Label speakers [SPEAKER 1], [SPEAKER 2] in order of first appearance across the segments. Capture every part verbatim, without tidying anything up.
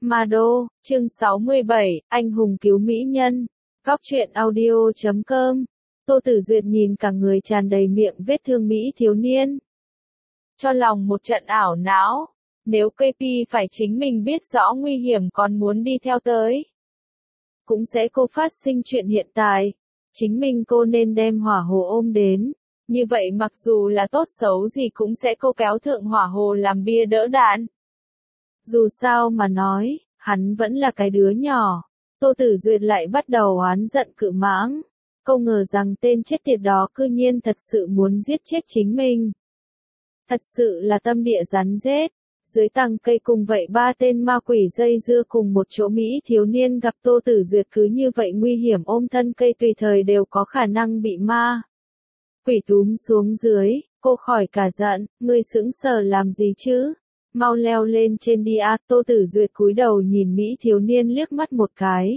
[SPEAKER 1] Ma Đô, chương sáu mươi bảy, anh hùng cứu mỹ nhân. Góc truyện audio chấm com. Tô Tử Duyệt nhìn cả người tràn đầy miệng vết thương mỹ thiếu niên. Cho lòng một trận ảo não. Nếu ca pê phải chính mình biết rõ nguy hiểm còn muốn đi theo tới, cũng sẽ cô phát sinh chuyện hiện tại. Chính mình cô nên đem hỏa hồ ôm đến. Như vậy mặc dù là tốt xấu gì cũng sẽ cô kéo thượng hỏa hồ làm bia đỡ đạn. Dù sao mà nói, hắn vẫn là cái đứa nhỏ. Tô Tử Duyệt lại bắt đầu oán giận Cự Mãng. Cô ngờ rằng tên chết tiệt đó cư nhiên thật sự muốn giết chết chính mình. Thật sự là tâm địa rắn rết. Dưới tầng cây cùng vậy ba tên ma quỷ dây dưa cùng một chỗ mỹ thiếu niên gặp Tô Tử Duyệt cứ như vậy nguy hiểm ôm thân cây tùy thời đều có khả năng bị ma quỷ túm xuống dưới. Cô khỏi cả giận, ngươi sững sờ làm gì chứ? Mau leo lên trên đi à. Tô Tử Duyệt cúi đầu nhìn mỹ thiếu niên liếc mắt một cái.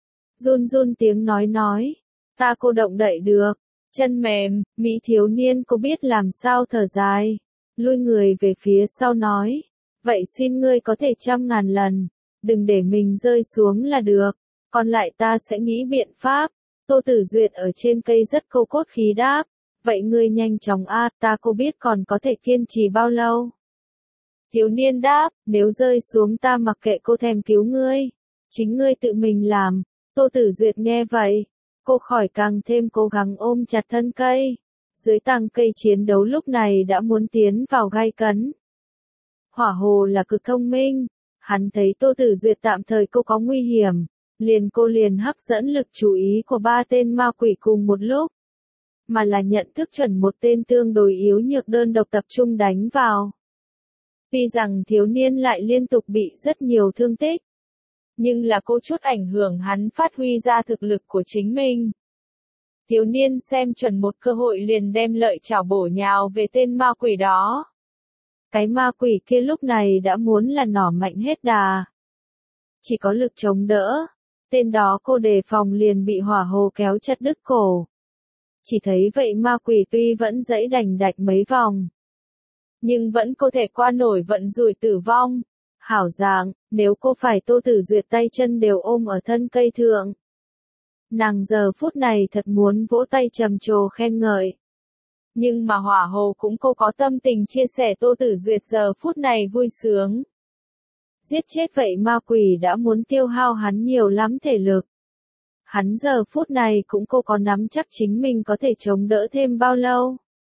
[SPEAKER 1] Run run tiếng nói nói, ta cô động đậy được, chân mềm. Mỹ thiếu niên cô biết làm sao thở dài, lui người về phía sau nói, vậy xin ngươi có thể trăm ngàn lần, đừng để mình rơi xuống là được, còn lại ta sẽ nghĩ biện pháp. Tô Tử Duyệt ở trên cây rất câu cốt khí đáp, vậy ngươi nhanh chóng a, à, ta cô biết còn có thể kiên trì bao lâu. Thiếu niên đáp, nếu rơi xuống ta mặc kệ cô thèm cứu ngươi, chính ngươi tự mình làm. Tô Tử Duyệt nghe vậy, cô khỏi càng thêm cố gắng ôm chặt thân cây. Dưới tàng cây chiến đấu lúc này đã muốn tiến vào gai cấn. Hỏa hồ là cực thông minh, hắn thấy Tô Tử Duyệt tạm thời cô có nguy hiểm, liền cô liền hấp dẫn lực chú ý của ba tên ma quỷ cùng một lúc, mà là nhận thức chuẩn một tên tương đối yếu nhược đơn độc tập trung đánh vào. Tuy rằng thiếu niên lại liên tục bị rất nhiều thương tích, nhưng là cô chút ảnh hưởng hắn phát huy ra thực lực của chính mình. Thiếu niên xem chuẩn một cơ hội liền đem lợi chảo bổ nhào về tên ma quỷ đó. Cái ma quỷ kia lúc này đã muốn là nỏ mạnh hết đà, chỉ có lực chống đỡ. Tên đó cô đề phòng liền bị hỏa hồ kéo chặt đứt cổ. Chỉ thấy vậy ma quỷ tuy vẫn giãy đành đạch mấy vòng, nhưng vẫn có thể qua nổi vận rủi tử vong. Hảo dạng, nếu cô phải Tô Tử Duyệt tay chân đều ôm ở thân cây thượng, nàng giờ phút này thật muốn vỗ tay trầm trồ khen ngợi. Nhưng mà hỏa hồ cũng cô có tâm tình chia sẻ Tô Tử Duyệt giờ phút này vui sướng. Giết chết vậy ma quỷ đã muốn tiêu hao hắn nhiều lắm thể lực. Hắn giờ phút này cũng cô có nắm chắc chính mình có thể chống đỡ thêm bao lâu.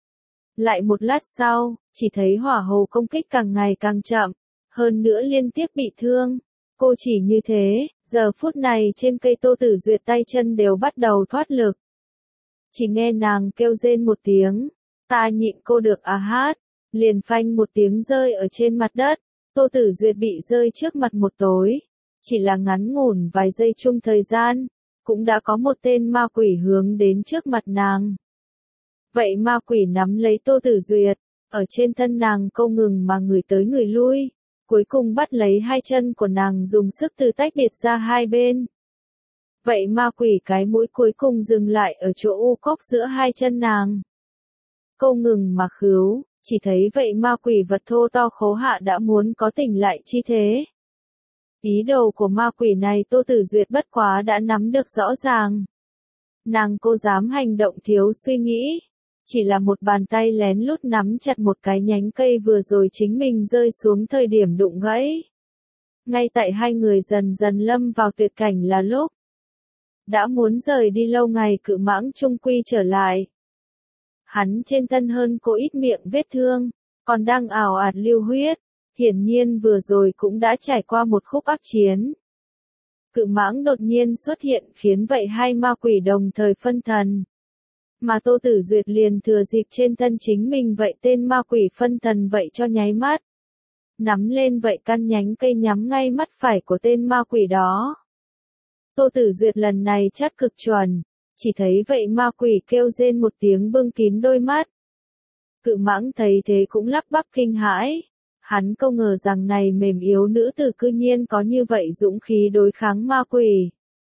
[SPEAKER 1] Lại một lát sau, chỉ thấy hỏa hồ công kích càng ngày càng chậm, hơn nữa liên tiếp bị thương. Cô chỉ như thế, giờ phút này trên cây Tô Tử Duyệt tay chân đều bắt đầu thoát lực. Chỉ nghe nàng kêu rên một tiếng, ta nhịn cô được à hát, liền phanh một tiếng rơi ở trên mặt đất. Tô Tử Duyệt bị rơi trước mặt một tối, chỉ là ngắn ngủn vài giây chung thời gian, cũng đã có một tên ma quỷ hướng đến trước mặt nàng. Vậy ma quỷ nắm lấy Tô Tử Duyệt, ở trên thân nàng câu ngừng mà người tới người lui, cuối cùng bắt lấy hai chân của nàng dùng sức từ tách biệt ra hai bên. Vậy ma quỷ cái mũi cuối cùng dừng lại ở chỗ u cốc giữa hai chân nàng. Câu ngừng mà khứu, chỉ thấy vậy ma quỷ vật thô to khố hạ đã muốn có tỉnh lại chi thế. Ý đồ của ma quỷ này Tô Tử Duyệt bất quá đã nắm được rõ ràng. Nàng cô dám hành động thiếu suy nghĩ, chỉ là một bàn tay lén lút nắm chặt một cái nhánh cây vừa rồi chính mình rơi xuống thời điểm đụng gãy. Ngay tại hai người dần dần lâm vào tuyệt cảnh là lúc đã muốn rời đi lâu ngày Cự Mãng trung quy trở lại. Hắn trên thân hơn cô ít miệng vết thương, còn đang ào ạt lưu huyết, hiển nhiên vừa rồi cũng đã trải qua một khúc ác chiến. Cự Mãng đột nhiên xuất hiện khiến vậy hai ma quỷ đồng thời phân thần. Mà Tô Tử Duyệt liền thừa dịp trên thân chính mình vậy tên ma quỷ phân thần vậy cho nháy mắt. Nắm lên vậy căn nhánh cây nhắm ngay mắt phải của tên ma quỷ đó. Tô Tử Duyệt lần này chắc cực chuẩn, chỉ thấy vậy ma quỷ kêu rên một tiếng bưng kín đôi mắt. Cự Mãng thấy thế cũng lắp bắp kinh hãi, hắn không ngờ rằng này mềm yếu nữ tử cư nhiên có như vậy dũng khí đối kháng ma quỷ.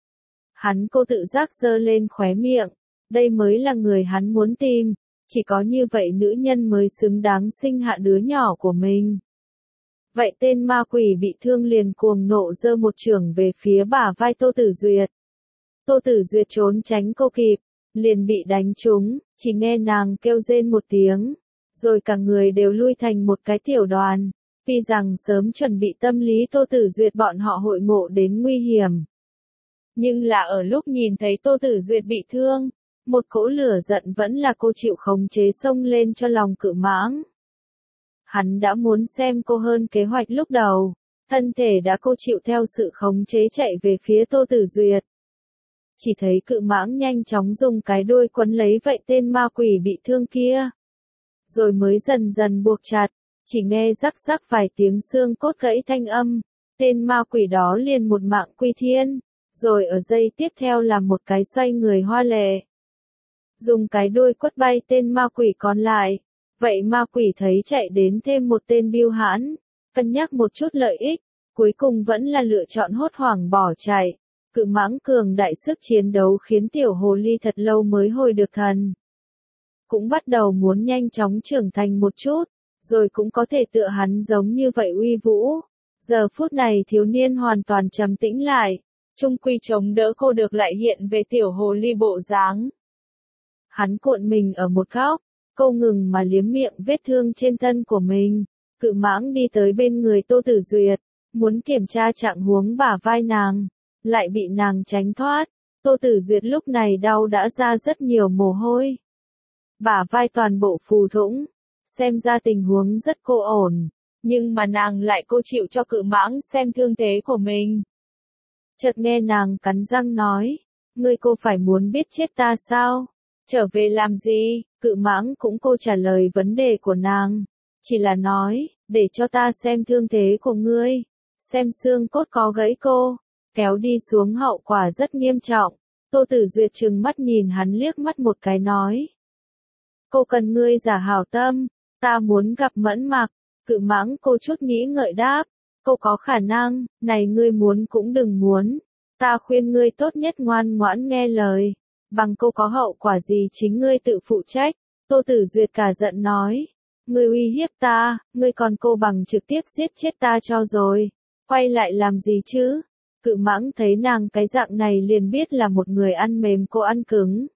[SPEAKER 1] Hắn cô tự giác giơ lên khóe miệng, đây mới là người hắn muốn tìm, chỉ có như vậy nữ nhân mới xứng đáng sinh hạ đứa nhỏ của mình. Vậy tên ma quỷ bị thương liền cuồng nộ giơ một chưởng về phía bả vai Tô Tử Duyệt. Tô Tử Duyệt trốn tránh cô kịp, liền bị đánh trúng, chỉ nghe nàng kêu rên một tiếng, rồi cả người đều lui thành một cái tiểu đoàn. Vì rằng sớm chuẩn bị tâm lý Tô Tử Duyệt bọn họ hội ngộ đến nguy hiểm. Nhưng là ở lúc nhìn thấy Tô Tử Duyệt bị thương, một cỗ lửa giận vẫn là cô chịu khống chế xông lên cho lòng Cự Mãng. Hắn đã muốn xem cô hơn kế hoạch lúc đầu, thân thể đã cô chịu theo sự khống chế chạy về phía Tô Tử Duyệt. Chỉ thấy Cự Mãng nhanh chóng dùng cái đuôi quấn lấy vậy tên ma quỷ bị thương kia. Rồi mới dần dần buộc chặt, chỉ nghe rắc rắc vài tiếng xương cốt gãy thanh âm, tên ma quỷ đó liền một mạng quy thiên, rồi ở giây tiếp theo làm một cái xoay người hoa lệ. Dùng cái đuôi quất bay tên ma quỷ còn lại, vậy ma quỷ thấy chạy đến thêm một tên biêu hãn, cân nhắc một chút lợi ích, cuối cùng vẫn là lựa chọn hốt hoảng bỏ chạy. Cự Mãng cường đại sức chiến đấu khiến tiểu hồ ly thật lâu mới hồi được thần. Cũng bắt đầu muốn nhanh chóng trưởng thành một chút, rồi cũng có thể tựa hắn giống như vậy uy vũ. Giờ phút này thiếu niên hoàn toàn trầm tĩnh lại, trung quy chống đỡ cô được lại hiện về tiểu hồ ly bộ dáng. Hắn cuộn mình ở một góc, câu ngừng mà liếm miệng vết thương trên thân của mình. Cự Mãng đi tới bên người Tô Tử Duyệt, muốn kiểm tra trạng huống bả vai nàng, lại bị nàng tránh thoát. Tô Tử Duyệt lúc này đau đã ra rất nhiều mồ hôi. Bả vai toàn bộ phù thủng, xem ra tình huống rất cô ổn, nhưng mà nàng lại cô chịu cho Cự Mãng xem thương thế của mình. Chợt nghe nàng cắn răng nói, ngươi cô phải muốn biết chết ta sao? Trở về làm gì? Cự Mãng cũng cô trả lời vấn đề của nàng, chỉ là nói, để cho ta xem thương thế của ngươi, xem xương cốt có gãy cô, kéo đi xuống hậu quả rất nghiêm trọng. Tô Tử Duyệt trừng mắt nhìn hắn liếc mắt một cái nói, cô cần ngươi giả hảo tâm, ta muốn gặp Mẫn Mặc. Cự Mãng cô chút nghĩ ngợi đáp, cô có khả năng, này ngươi muốn cũng đừng muốn, ta khuyên ngươi tốt nhất ngoan ngoãn nghe lời, bằng cô có hậu quả gì chính ngươi tự phụ trách. Tô Tử Duyệt cả giận nói, ngươi uy hiếp ta, ngươi còn cô bằng trực tiếp giết chết ta cho rồi, quay lại làm gì chứ? Cự Mãng thấy nàng cái dạng này liền biết là một người ăn mềm cô ăn cứng.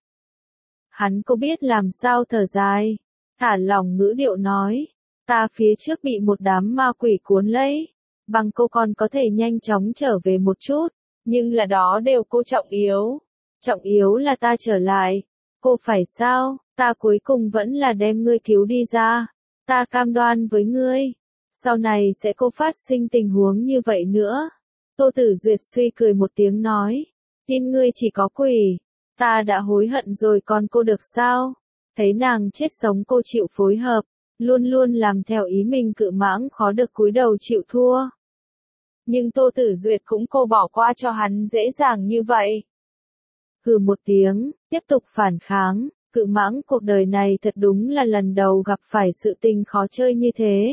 [SPEAKER 1] Hắn cô biết làm sao thở dài, thả lòng ngữ điệu nói, ta phía trước bị một đám ma quỷ cuốn lấy, bằng cô còn có thể nhanh chóng trở về một chút, nhưng là đó đều cô trọng yếu. Trọng yếu là ta trở lại, cô phải sao, ta cuối cùng vẫn là đem ngươi cứu đi ra, ta cam đoan với ngươi, sau này sẽ cô phát sinh tình huống như vậy nữa. Tô Tử Duyệt suy cười một tiếng nói, tin ngươi chỉ có quỷ, ta đã hối hận rồi còn cô được sao? Thấy nàng chết sống cô chịu phối hợp, luôn luôn làm theo ý mình. Cự Mãng khó được cúi đầu chịu thua. Nhưng Tô Tử Duyệt cũng cô bỏ qua cho hắn dễ dàng như vậy. Hừ một tiếng, tiếp tục phản kháng. Cự Mãng cuộc đời này thật đúng là lần đầu gặp phải sự tình khó chơi như thế.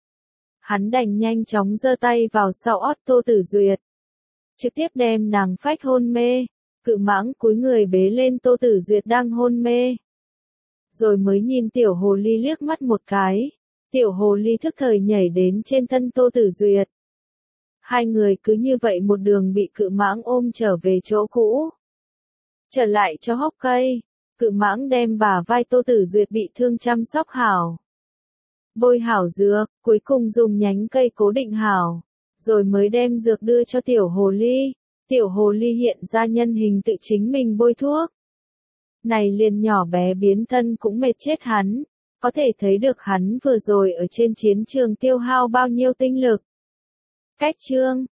[SPEAKER 1] Hắn đành nhanh chóng giơ tay vào sau ót Tô Tử Duyệt, trực tiếp đem nàng phách hôn mê. Cự Mãng cúi người bế lên Tô Tử Duyệt đang hôn mê, rồi mới nhìn tiểu hồ ly liếc mắt một cái. Tiểu hồ ly thức thời nhảy đến trên thân Tô Tử Duyệt. Hai người cứ như vậy một đường bị Cự Mãng ôm trở về chỗ cũ. Trở lại cho hốc cây, Cự Mãng đem bả vai Tô Tử Duyệt bị thương chăm sóc hảo, bôi hảo dược, cuối cùng dùng nhánh cây cố định hảo, rồi mới đem dược đưa cho tiểu hồ ly. Tiểu hồ ly hiện ra nhân hình tự chính mình bôi thuốc. Này liền nhỏ bé biến thân cũng mệt chết hắn, có thể thấy được hắn vừa rồi ở trên chiến trường tiêu hao bao nhiêu tinh lực. Cách chương